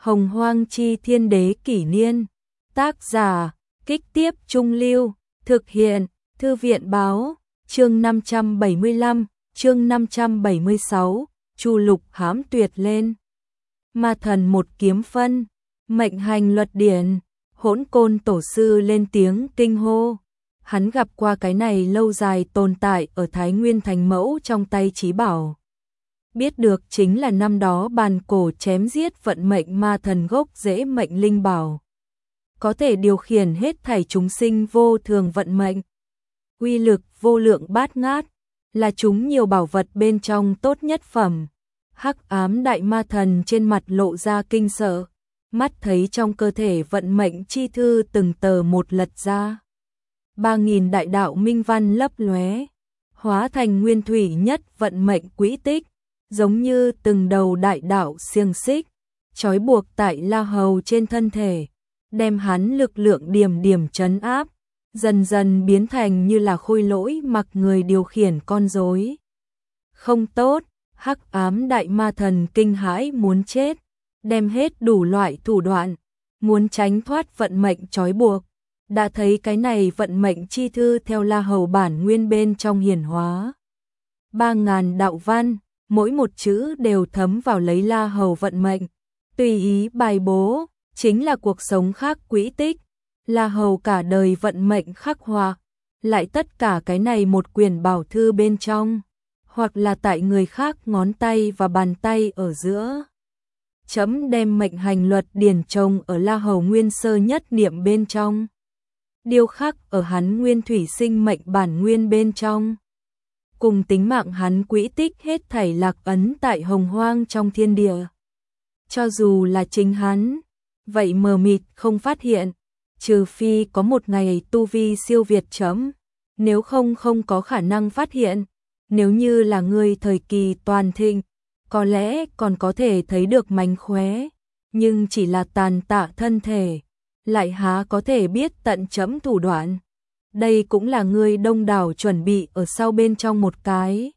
Hồng Hoang Chi Thiên Đế Kỷ Niên. Tác giả, Kích Tiếp Trung Lưu. Thực hiện, Thư viện Báo. Chương 575, chương 576, Chu Lục hãm tuyệt lên. Ma thần một kiếm phân, mệnh hành luật điển. Hỗn Côn tổ sư lên tiếng kinh hô. Hắn gặp qua cái này lâu dài tồn tại ở Thái Nguyên Thành Mẫu trong tay Chí Bảo. Biết được chính là năm đó bàn cổ chém giết vận mệnh ma thần gốc rễ mệnh linh bảo. Có thể điều khiển hết thảy chúng sinh vô thường vận mệnh. Uy lực vô lượng bát ngát, là chúng nhiều bảo vật bên trong tốt nhất phẩm. Hắc ám đại ma thần trên mặt lộ ra kinh sợ, mắt thấy trong cơ thể vận mệnh chi thư từng tờ một lật ra. 3000 đại đạo minh văn lấp lóe, hóa thành nguyên thủy nhất vận mệnh quỹ tích, giống như từng đầu đại đạo xiềng xích, trói buộc tại La Hầu trên thân thể, đem hắn lực lượng điểm điểm trấn áp, dần dần biến thành như là khôi lỗi mặc người điều khiển con rối. Không tốt, hắc ám đại ma thần kinh hãi muốn chết, đem hết đủ loại thủ đoạn, muốn tránh thoát vận mệnh trói buộc. Đã thấy cái này vận mệnh chi thư theo La Hầu bản nguyên bên trong hiển hóa. 3000 đạo văn, mỗi một chữ đều thấm vào lấy La Hầu vận mệnh, tùy ý bài bố, chính là cuộc sống khác quỹ tích. La Hầu cả đời vận mệnh khắc họa, lại tất cả cái này một quyển bảo thư bên trong, hoặc là tại người khác ngón tay và bàn tay ở giữa. Chấm đem mệnh hành luật điển trồng ở La Hầu nguyên sơ nhất niệm bên trong, điêu khắc ở hắn nguyên thủy sinh mệnh bản nguyên bên trong. Cùng tính mạng hắn quỹ tích hết thảy lạc ấn tại hồng hoang trong thiên địa. Cho dù là chính hắn, vậy mờ mịt không phát hiện, trừ phi có một ngày tu vi siêu việt chấm, nếu không không có khả năng phát hiện. Nếu như là người thời kỳ toàn thịnh, có lẽ còn có thể thấy được mánh khóe, nhưng chỉ là tàn tạ thân thể, lại há có thể biết tận chấm thủ đoạn. Đây cũng là người đông đảo chuẩn bị ở sau bên trong một cái.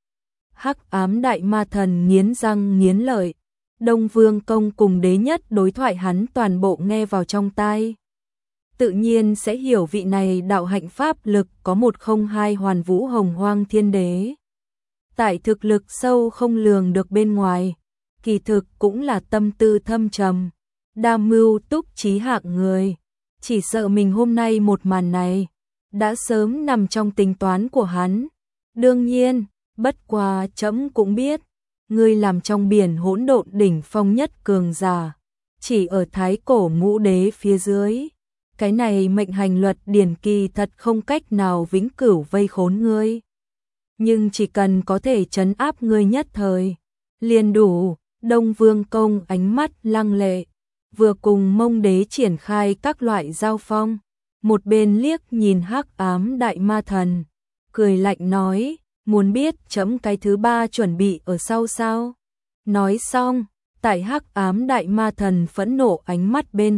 Hắc ám đại ma thần nghiến răng nghiến lợi, Đông Vương Công cùng đế nhất đối thoại hắn toàn bộ nghe vào trong tai. Tự nhiên sẽ hiểu vị này đạo hạnh pháp lực có 102 hoàn vũ hồng hoang thiên đế. Tại thực lực sâu không lường được bên ngoài, kỳ thực cũng là tâm tư thâm trầm, đa mưu túc trí hạng người. Chỉ sợ mình hôm nay một màn này đã sớm nằm trong tính toán của hắn. Đương nhiên, bất quá chấm cũng biết, ngươi làm trong biển hỗn độn đỉnh phong nhất cường giả, chỉ ở thái cổ ngũ đế phía dưới. Cái này mệnh hành luật điển kỳ thật không cách nào vĩnh cửu vây khốn ngươi, nhưng chỉ cần có thể trấn áp ngươi nhất thời, liền đủ. Đông Vương Công ánh mắt lăng lệ, vừa cùng Mông Đế triển khai các loại giao phong, một bên liếc nhìn hắc ám đại ma thần, cười lạnh nói, muốn biết chấm cái thứ ba chuẩn bị ở sau sao? Nói xong, tại hắc ám đại ma thần phẫn nộ ánh mắt bên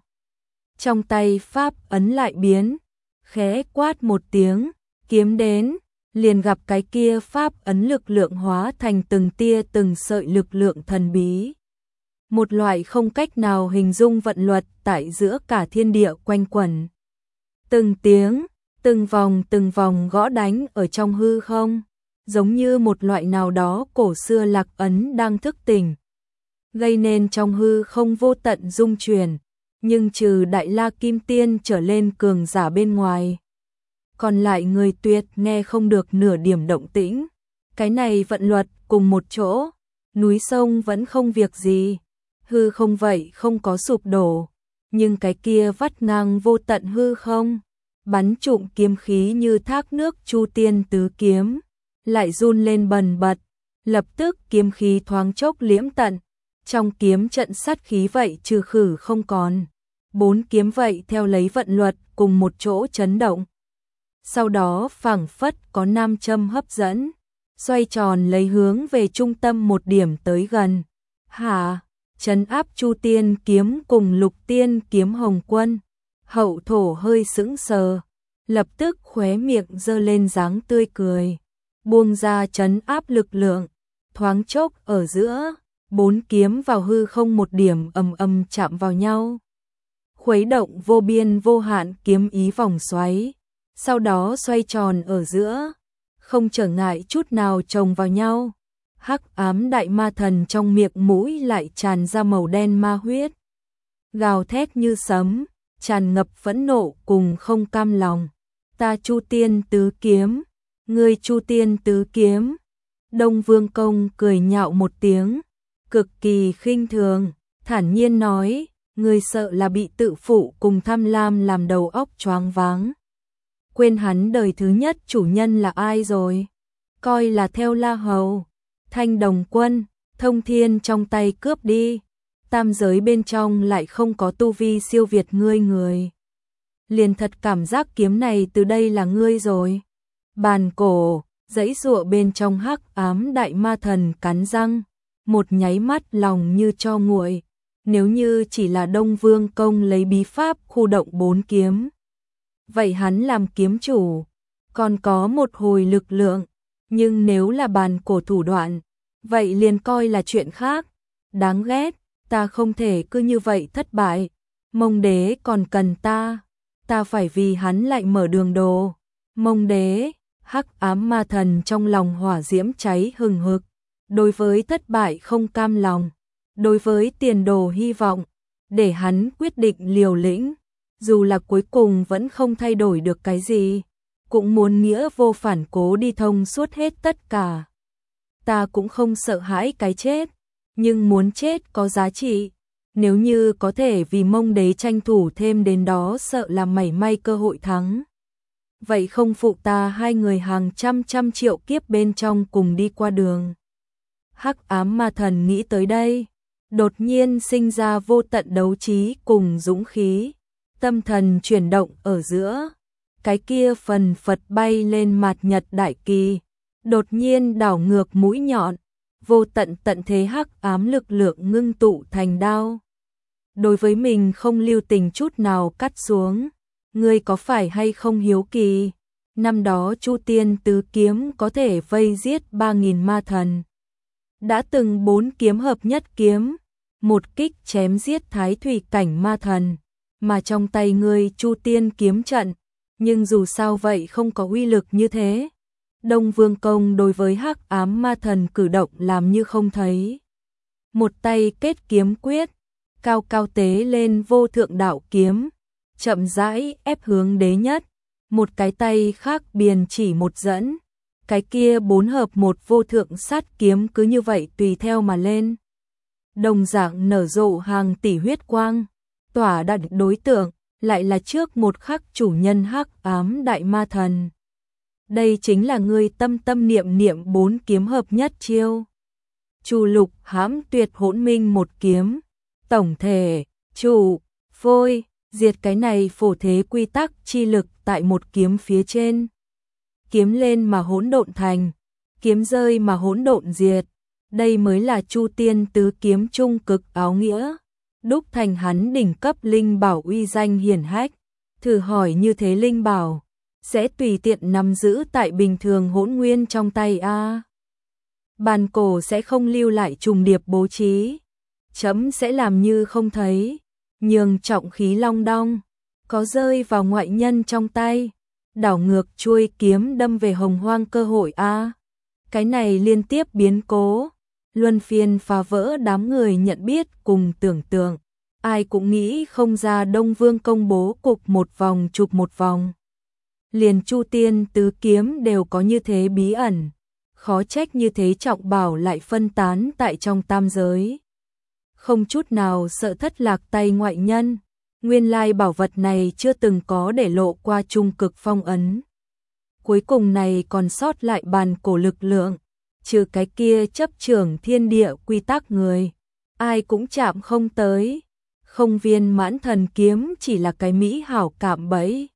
trong tay pháp ấn lại biến, khẽ quát một tiếng, kiếm đến, liền gặp cái kia pháp ấn lực lượng hóa thành từng tia từng sợi lực lượng thần bí. Một loại không cách nào hình dung vận luật tại giữa cả thiên địa quanh quẩn. Từng tiếng, từng vòng gõ đánh ở trong hư không, giống như một loại nào đó cổ xưa lạc ấn đang thức tỉnh, gây nên trong hư không vô tận rung chuyển. Nhưng trừ Đại La Kim Tiên trở lên cường giả bên ngoài, còn lại người tuyệt nghe không được nửa điểm động tĩnh. Cái này vận luật cùng một chỗ, núi sông vẫn không việc gì, hư không vậy không có sụp đổ, nhưng cái kia vắt ngang vô tận hư không, bắn trụm kiếm khí như thác nước Chu Tiên tứ kiếm, lại run lên bần bật, lập tức kiếm khí thoáng chốc liễm tận. Trong kiếm trận sát khí vậy trừ khử không còn, 4 kiếm vậy theo lấy vận luật cùng một chỗ chấn động. Sau đó phảng phất có nam châm hấp dẫn, xoay tròn lấy hướng về trung tâm một điểm tới gần. Trấn áp Chu Tiên kiếm cùng Lục Tiên kiếm Hồng Quân. Hậu thổ hơi sững sờ, lập tức khóe miệng giơ lên dáng tươi cười, buông ra trấn áp lực lượng, thoáng chốc ở giữa, 4 kiếm vào hư không một điểm ầm ầm chạm vào nhau. Khuấy động vô biên vô hạn kiếm ý vòng xoáy, sau đó xoay tròn ở giữa, không trở ngại chút nào chồng vào nhau. Hắc ám đại ma thần trong miệng mũi lại tràn ra màu đen ma huyết, gào thét như sấm, tràn ngập phẫn nộ cùng không cam lòng. Ta Chu Tiên tứ kiếm, ngươi Chu Tiên tứ kiếm. Đông Vương Công cười nhạo một tiếng, cực kỳ khinh thường, thản nhiên nói, ngươi sợ là bị tự phụ cùng tham lam làm đầu óc choáng váng. Quên hắn đời thứ nhất chủ nhân là ai rồi? Coi là theo La Hầu, Thanh Đồng Quân, Thông Thiên trong tay cướp đi. Tam giới bên trong lại không có tu vi siêu việt ngươi người. Liền thật cảm giác kiếm này từ đây là ngươi rồi. Bàn cổ, giãy giụa bên trong hắc ám đại ma thần cắn răng, một nháy mắt lòng như tro nguội. Nếu như chỉ là Đông Vương Công lấy bí pháp khu động 4 kiếm, vậy hắn làm kiếm chủ, còn có một hồi lực lượng, nhưng nếu là bàn cổ thủ đoạn, vậy liền coi là chuyện khác. Đáng ghét, ta không thể cứ như vậy thất bại, Mông Đế còn cần ta phải vì hắn lại mở đường đồ. Mông Đế, hắc ám ma thần trong lòng hỏa diễm cháy hừng hực, đối với thất bại không cam lòng, đối với tiền đồ hy vọng, để hắn quyết định liều lĩnh, dù là cuối cùng vẫn không thay đổi được cái gì, cũng muốn nghĩa vô phản cố đi thông suốt hết tất cả. Ta cũng không sợ hãi cái chết, nhưng muốn chết có giá trị, nếu như có thể vì Mông Đế tranh thủ thêm đến đó sợ là mảy may cơ hội thắng. Vậy không phụ ta hai người hàng trăm triệu kiếp bên trong cùng đi qua đường. Hắc ám ma thần nghĩ tới đây, đột nhiên sinh ra vô tận đấu trí cùng dũng khí, tâm thần chuyển động ở giữa, cái kia phần phật bay lên mạt nhật đại kỳ, đột nhiên đảo ngược mũi nhọn, vô tận tận thế hắc ám lực lượng ngưng tụ thành đao. Đối với mình không lưu tình chút nào cắt xuống. Ngươi có phải hay không hiếu kỳ, năm đó Chu Tiên tứ kiếm có thể vây giết 3.000 ma thần. Đã từng 4 kiếm hợp nhất kiếm, một kích chém giết thái thủy cảnh ma thần, mà trong tay ngươi Chu Tiên kiếm trận, nhưng dù sao vậy không có uy lực như thế. Đông Vương Công đối với hắc ám ma thần cử động làm như không thấy. Một tay kết kiếm quyết, cao cao tế lên vô thượng đạo kiếm, chậm rãi ép hướng đế nhất, một cái tay khác biền chỉ một dẫn, cái kia 4 hợp một vô thượng sát kiếm cứ như vậy tùy theo mà lên. Đồng dạng nở rộ hàng tỷ huyết quang, tỏa đạt đối tượng, lại là trước một khắc chủ nhân hắc ám đại ma thần. Đây chính là ngươi tâm tâm niệm niệm 4 kiếm hợp nhất chiêu. Chu Lục hãm tuyệt hỗn minh một kiếm, tổng thể, chủ, phôi, diệt cái này phổ thế quy tắc chi lực tại một kiếm phía trên. Kiếm lên mà hỗn độn thành, kiếm rơi mà hỗn độn diệt. Đây mới là Chu Tiên tứ kiếm trung cực áo nghĩa, đúc thành hắn đỉnh cấp linh bảo uy danh hiển hách. Thử hỏi như thế linh bảo sẽ tùy tiện nắm giữ tại bình thường hỗn nguyên trong tay a? Bàn cổ sẽ không lưu lại trùng điệp bố trí, chấm sẽ làm như không thấy, nhường trọng khí long đong, có rơi vào ngoại nhân trong tay, đảo ngược chuôi kiếm đâm về hồng hoang cơ hội a. Cái này liên tiếp biến cố, luân phiên phá vỡ đám người nhận biết cùng tưởng tượng, ai cũng nghĩ không ra Đông Vương công bố cục một vòng chụp một vòng. Liền Chu Tiên tứ kiếm đều có như thế bí ẩn, khó trách như thế trọng bảo lại phân tán tại trong tam giới. Không chút nào sợ thất lạc tay ngoại nhân, nguyên lai bảo vật này chưa từng có để lộ qua trung cực phong ấn. Cuối cùng này còn sót lại bàn cổ lực lượng, trừ cái kia chấp trưởng thiên địa quy tắc người, ai cũng chạm không tới. Không viên mãn thần kiếm chỉ là cái mỹ hảo cạm bẫy,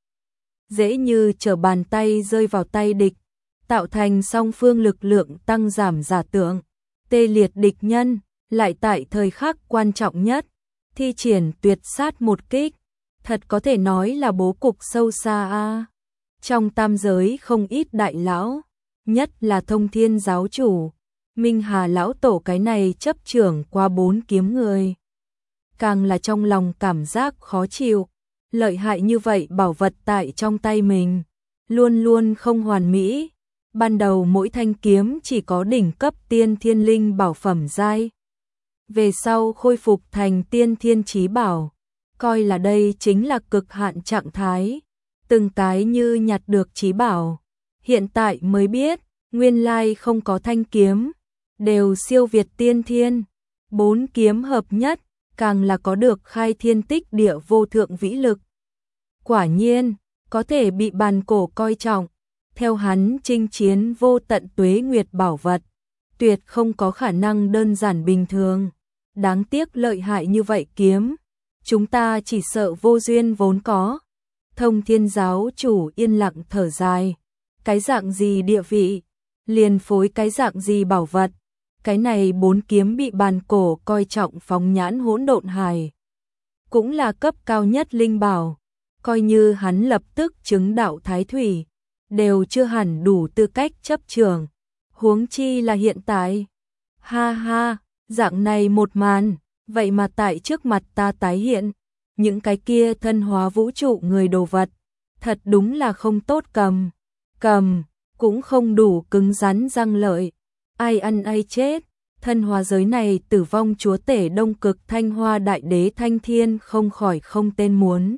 dễ như trở bàn tay rơi vào tay địch, tạo thành song phương lực lượng tăng giảm giả tượng, tê liệt địch nhân, lại tại thời khắc quan trọng nhất, thi triển tuyệt sát một kích, thật có thể nói là bố cục sâu xa a. Trong tam giới không ít đại lão, nhất là Thông Thiên giáo chủ, Minh Hà lão tổ cái này chấp trưởng qua 4 kiếm người. Càng là trong lòng cảm giác khó chịu, lợi hại như vậy bảo vật tại trong tay mình, luôn luôn không hoàn mỹ. Ban đầu mỗi thanh kiếm chỉ có đỉnh cấp tiên thiên linh bảo phẩm giai. Về sau khôi phục thành tiên thiên chí bảo, coi là đây chính là cực hạn trạng thái, từng cái như nhặt được chí bảo. Hiện tại mới biết, nguyên lai không có thanh kiếm, đều siêu việt tiên thiên, 4 kiếm hợp nhất, càng là có được khai thiên tích địa vô thượng vĩ lực. Quả nhiên, có thể bị bàn cổ coi trọng, theo hắn chinh chiến vô tận tuế nguyệt bảo vật, tuyệt không có khả năng đơn giản bình thường. Đáng tiếc lợi hại như vậy kiếm, chúng ta chỉ sợ vô duyên vốn có. Thông Thiên giáo chủ yên lặng thở dài, cái dạng gì địa vị, liền phối cái dạng gì bảo vật. Cái này 4 kiếm bị bàn cổ coi trọng phóng nhãn hỗn độn hải, cũng là cấp cao nhất linh bảo, coi như hắn lập tức chứng đạo thái thủy, đều chưa hẳn đủ tư cách chấp trưởng, huống chi là hiện tại. Ha ha, dạng này một màn, vậy mà tại trước mặt ta tái hiện, những cái kia thân hóa vũ trụ người đồ vật, thật đúng là không tốt cầm, cũng không đủ cứng rắn răng lợi, ai ăn ai chết. Thân hóa giới này tử vong chúa tể Đông Cực Thanh Hoa Đại Đế Thanh Thiên không khỏi không tên muốn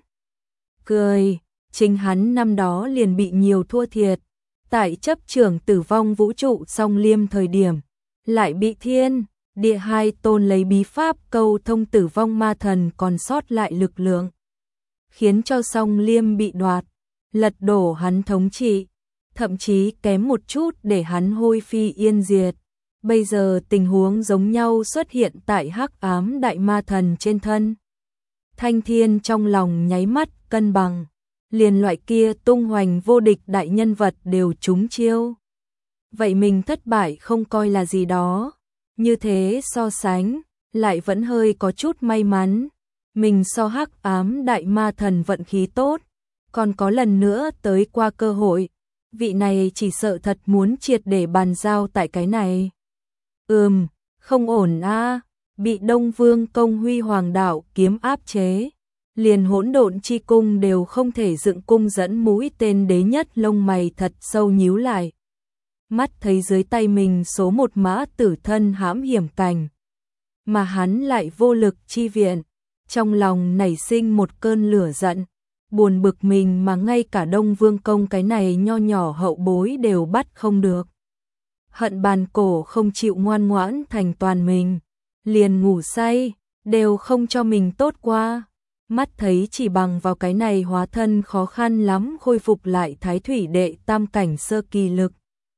cười, chính hắn năm đó liền bị nhiều thua thiệt, tại chấp trưởng tử vong vũ trụ song liêm thời điểm, lại bị thiên, địa hai tôn lấy bí pháp câu thông tử vong ma thần còn sót lại lực lượng, khiến cho song liêm bị đoạt, lật đổ hắn thống trị, thậm chí kém một chút để hắn hôi phi yên diệt. Bây giờ tình huống giống nhau xuất hiện tại hắc ám đại ma thần trên thân. Thanh Thiên trong lòng nháy mắt cân bằng, liền loại kia tung hoành vô địch đại nhân vật đều trúng chiêu. Vậy mình thất bại không coi là gì đó, như thế so sánh, lại vẫn hơi có chút may mắn. Mình so hắc ám đại ma thần vận khí tốt, còn có lần nữa tới qua cơ hội, vị này chỉ sợ thật muốn triệt để bàn giao tại cái này. Không ổn a, bị Đông Vương Công Huy Hoàng đạo kiếm áp chế, liền hỗn độn chi cung đều không thể dựng cung dẫn mũi tên đế nhất, lông mày thật sâu nhíu lại. Mắt thấy dưới tay mình số 1 mã tử thân hãm hiểm cảnh, mà hắn lại vô lực chi viện, trong lòng nảy sinh một cơn lửa giận, buồn bực mình mà ngay cả Đông Vương Công cái này nho nhỏ hậu bối đều bắt không được. Hận bàn cổ không chịu ngoan ngoãn thành toàn mình, liền ngủ say, đều không cho mình tốt qua. Mắt thấy chỉ bằng vào cái này hóa thân khó khăn lắm khôi phục lại thái thủy đệ tam cảnh sơ kỳ lực.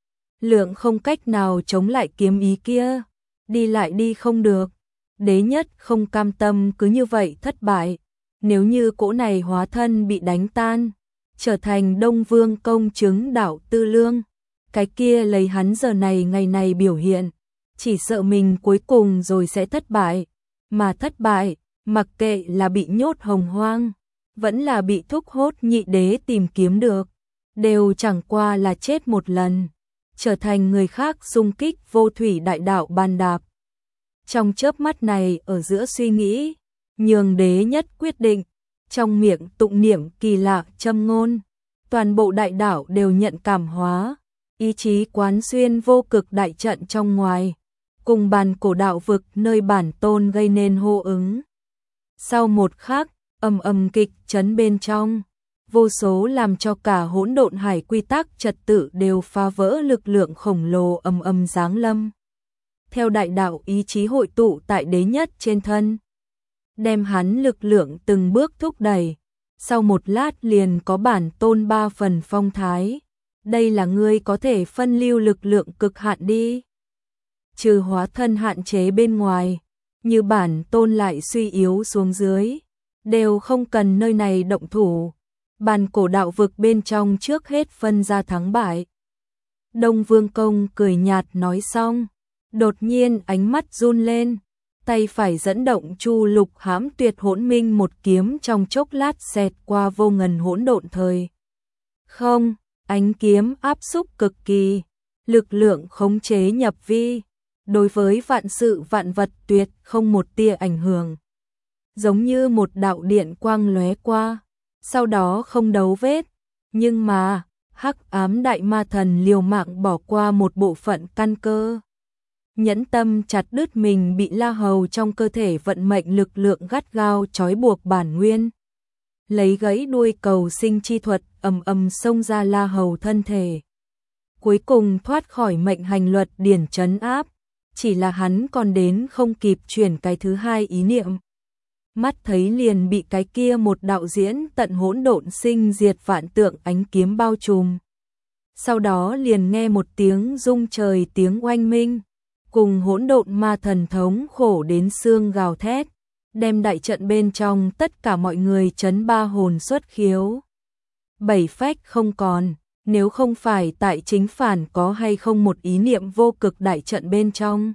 Lượng không cách nào chống lại kiếm ý kia, đi lại đi không được. Đế nhất không cam tâm cứ như vậy thất bại, nếu như cỗ này hóa thân bị đánh tan, trở thành Đông Vương Công chứng đạo tư lương, cái kia lấy hắn giờ này ngày này biểu hiện, chỉ sợ mình cuối cùng rồi sẽ thất bại, mà thất bại, mặc kệ là bị nhốt hồng hoang, vẫn là bị thúc hốt nhị đế tìm kiếm được, đều chẳng qua là chết một lần, trở thành người khác xung kích vô thủy đại đạo bàn đạp. Trong chớp mắt này ở giữa suy nghĩ, nhường đế nhất quyết định, trong miệng tụng niệm kỳ lạ châm ngôn, toàn bộ đại đạo đều nhận cảm hóa, ý chí quán xuyên vô cực đại trận trong ngoài, cùng bàn cổ đạo vực nơi bản tôn gây nên hô ứng. Sau một khắc, ầm kịch chấn bên trong, vô số làm cho cả hỗn độn hải quy tắc trật tự đều phá vỡ, lực lượng khổng lồ ầm giáng lâm. Theo đại đạo ý chí hội tụ tại đế nhất trên thân, đem hắn lực lượng từng bước thúc đẩy, sau một lát liền có bản tôn 3 phần phong thái. Đây là ngươi có thể phân lưu lực lượng cực hạn đi. Trừ hóa thân hạn chế bên ngoài, như bản tôn lại suy yếu xuống dưới, đều không cần nơi này động thủ. Bàn cổ đạo vực bên trong trước hết phân ra thắng bại. Đông Vương Công cười nhạt nói xong, đột nhiên ánh mắt run lên, tay phải dẫn động Chu Lục hãm tuyệt hỗn minh một kiếm, trong chốc lát xẹt qua vô ngần hỗn độn thời. Không, ánh kiếm áp xúc cực kỳ, lực lượng khống chế nhập vi, đối với vạn sự vạn vật tuyệt không một tia ảnh hưởng. Giống như một đạo điện quang lóe qua, sau đó không dấu vết, nhưng mà hắc ám đại ma thần liều mạng bỏ qua một bộ phận căn cơ. Nhẫn tâm chặt đứt mình bị La Hầu trong cơ thể vận mệnh lực lượng gắt gao trói buộc bản nguyên. Lấy gãy đuôi cầu sinh chi thuật ầm ầm xông ra La Hầu thân thể. Cuối cùng thoát khỏi mệnh hành luật điển trấn áp, chỉ là hắn còn đến không kịp chuyển cái thứ hai ý niệm. Mắt thấy liền bị cái kia một đạo diễn tận hỗn độn sinh diệt vạn tượng ánh kiếm bao trùm. Sau đó liền nghe một tiếng rung trời tiếng oanh minh, cùng hỗn độn ma thần thống khổ đến xương gào thét, đem đại trận bên trong tất cả mọi người chấn ba hồn xuất khiếu. Bảy phách không còn, nếu không phải tại chính phản có hay không một ý niệm vô cực đại trận bên trong,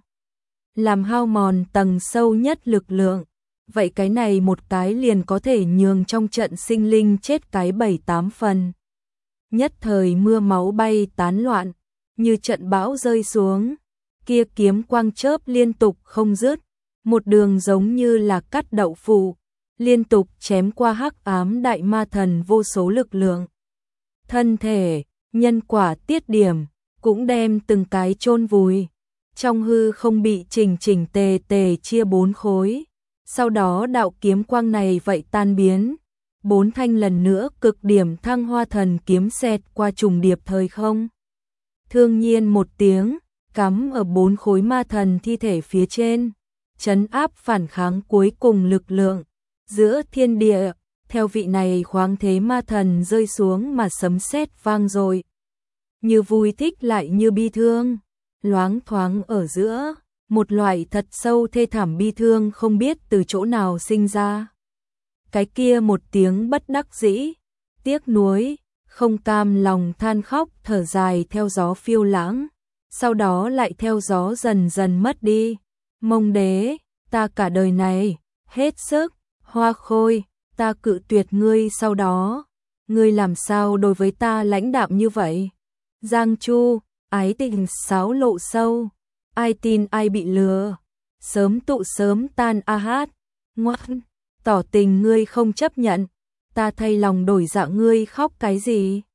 làm hao mòn tầng sâu nhất lực lượng, vậy cái này một cái liền có thể nhường trong trận sinh linh chết cái 7-8 phần. Nhất thời mưa máu bay tán loạn, như trận bão rơi xuống, kia kiếm quang chớp liên tục không dứt, một đường giống như là cắt đậu phụ, liên tục chém qua hắc ám đại ma thần vô số lực lượng. Thân thể, nhân quả tiết điểm, cũng đem từng cái chôn vùi, trong hư không bị chỉnh chỉnh tề tề chia 4 khối. Sau đó đạo kiếm quang này vậy tan biến, 4 thanh lần nữa cực điểm thăng hoa thần kiếm xẹt qua trùng điệp thời không. Thương nhiên một tiếng, cắm ở 4 khối ma thần thi thể phía trên, trấn áp phản kháng cuối cùng lực lượng. Giữa thiên địa, theo vị này khoáng thế ma thần rơi xuống mà sấm sét vang dội. Như vui thích lại như bi thương, loáng thoáng ở giữa. Một loại thật sâu thê thảm bi thương không biết từ chỗ nào sinh ra. Cái kia một tiếng bất đắc dĩ, tiếc nuối, không cam lòng than khóc thở dài theo gió phiêu lãng, sau đó lại theo gió dần dần mất đi. Mông đế, ta cả đời này, hết sức, Hoa Khôi, ta cự tuyệt ngươi sau đó, ngươi làm sao đối với ta lãnh đạm như vậy? Giang Chu, ái tình sáo lộ sâu. Ai tin ai bị lừa, sớm tụ sớm tan a hát, ngoan, tỏ tình ngươi không chấp nhận, ta thay lòng đổi dạ ngươi khóc cái gì?